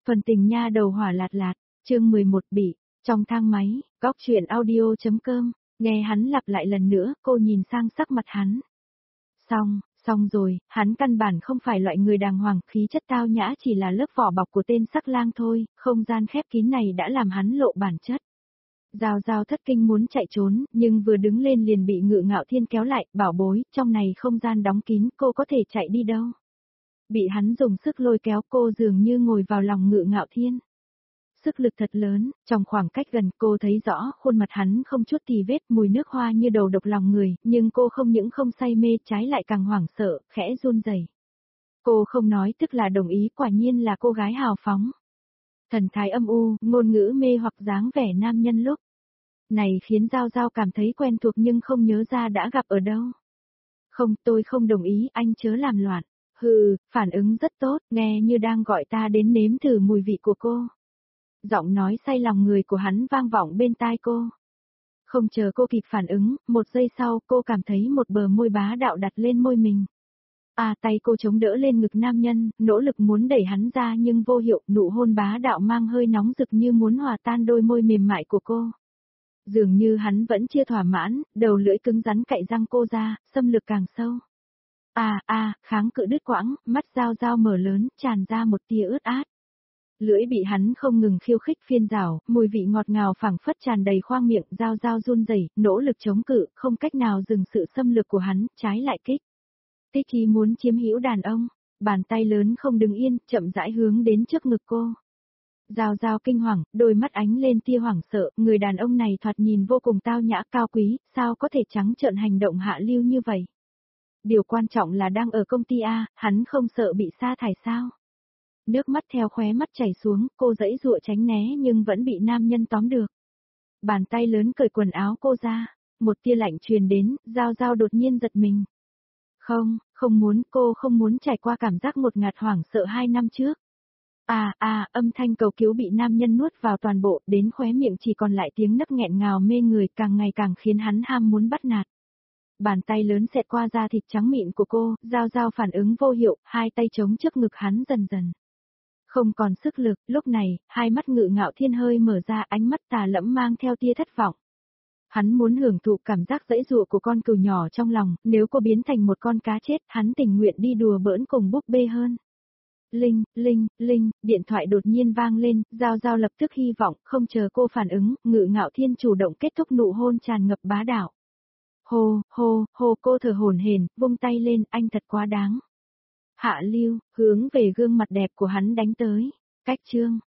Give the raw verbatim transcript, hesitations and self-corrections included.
Phần tình nha đầu hỏa lạt lạt, chương mười một bị, trong thang máy, góc chuyện audio.com, nghe hắn lặp lại lần nữa, cô nhìn sang sắc mặt hắn. Xong, xong rồi, hắn căn bản không phải loại người đàng hoàng, khí chất tao nhã chỉ là lớp vỏ bọc của tên sắc lang thôi, không gian khép kín này đã làm hắn lộ bản chất. Giao Giao thất kinh muốn chạy trốn, nhưng vừa đứng lên liền bị Ngự Ngạo Thiên kéo lại, bảo bối, trong này không gian đóng kín, cô có thể chạy đi đâu. Bị hắn dùng sức lôi kéo, cô dường như ngồi vào lòng Ngự Ngạo Thiên. Sức lực thật lớn, trong khoảng cách gần cô thấy rõ khuôn mặt hắn không chút tì vết, mùi nước hoa như đầu độc lòng người, nhưng cô không những không say mê, trái lại càng hoảng sợ, khẽ run rẩy. Cô không nói tức là đồng ý, quả nhiên là cô gái hào phóng. Thần thái âm u, ngôn ngữ mê hoặc dáng vẻ nam nhân lúc này khiến Giao Giao cảm thấy quen thuộc nhưng không nhớ ra đã gặp ở đâu. Không, tôi không đồng ý, anh chớ làm loạn. Hừ, phản ứng rất tốt, nghe như đang gọi ta đến nếm thử mùi vị của cô. Giọng nói say lòng người của hắn vang vọng bên tai cô. Không chờ cô kịp phản ứng, một giây sau cô cảm thấy một bờ môi bá đạo đặt lên môi mình. À, tay cô chống đỡ lên ngực nam nhân, nỗ lực muốn đẩy hắn ra nhưng vô hiệu, nụ hôn bá đạo mang hơi nóng rực như muốn hòa tan đôi môi mềm mại của cô. Dường như hắn vẫn chưa thỏa mãn, đầu lưỡi cứng rắn cạy răng cô ra, xâm lược càng sâu. À, à, kháng cự đứt quãng, mắt Giao Giao mở lớn, tràn ra một tia ướt át. Lưỡi bị hắn không ngừng khiêu khích phiên rảo, mùi vị ngọt ngào phảng phất tràn đầy khoang miệng, Giao Giao run rẩy, nỗ lực chống cự, không cách nào dừng sự xâm lược của hắn, trái lại kích. Tích khi muốn chiếm hữu đàn ông, bàn tay lớn không đứng yên, chậm rãi hướng đến trước ngực cô. Giao Giao kinh hoàng, đôi mắt ánh lên tia hoảng sợ, người đàn ông này thoạt nhìn vô cùng tao nhã cao quý, sao có thể trắng trợn hành động hạ lưu như vậy? Điều quan trọng là đang ở công ty A, hắn không sợ bị sa thải sao? Nước mắt theo khóe mắt chảy xuống, cô giãy giụa tránh né nhưng vẫn bị nam nhân tóm được. Bàn tay lớn cởi quần áo cô ra, một tia lạnh truyền đến, Giao Giao đột nhiên giật mình. Không, không muốn, cô không muốn trải qua cảm giác ngột ngạt hoảng sợ hai năm trước. À, à, âm thanh cầu cứu bị nam nhân nuốt vào toàn bộ, đến khóe miệng chỉ còn lại tiếng nấc nghẹn ngào mê người, càng ngày càng khiến hắn ham muốn bắt nạt. Bàn tay lớn xẹt qua da thịt trắng mịn của cô, Giao Giao phản ứng vô hiệu, hai tay chống trước ngực hắn dần dần. Không còn sức lực, lúc này, hai mắt Ngự Ngạo Thiên hơi mở ra, ánh mắt tà lẫm mang theo tia thất vọng. Hắn muốn hưởng thụ cảm giác dãy dụa của con cừu nhỏ trong lòng, nếu cô biến thành một con cá chết, hắn tình nguyện đi đùa bỡn cùng búp bê hơn. Linh, Linh, Linh, điện thoại đột nhiên vang lên, Giao Giao lập tức hy vọng, không chờ cô phản ứng, Ngự Ngạo Thiên chủ động kết thúc nụ hôn tràn ngập bá đạo. Hô, hô, hô, cô thở hổn hển, vung tay lên, anh thật quá đáng. Hạ lưu, hướng về gương mặt đẹp của hắn đánh tới. Cách chương.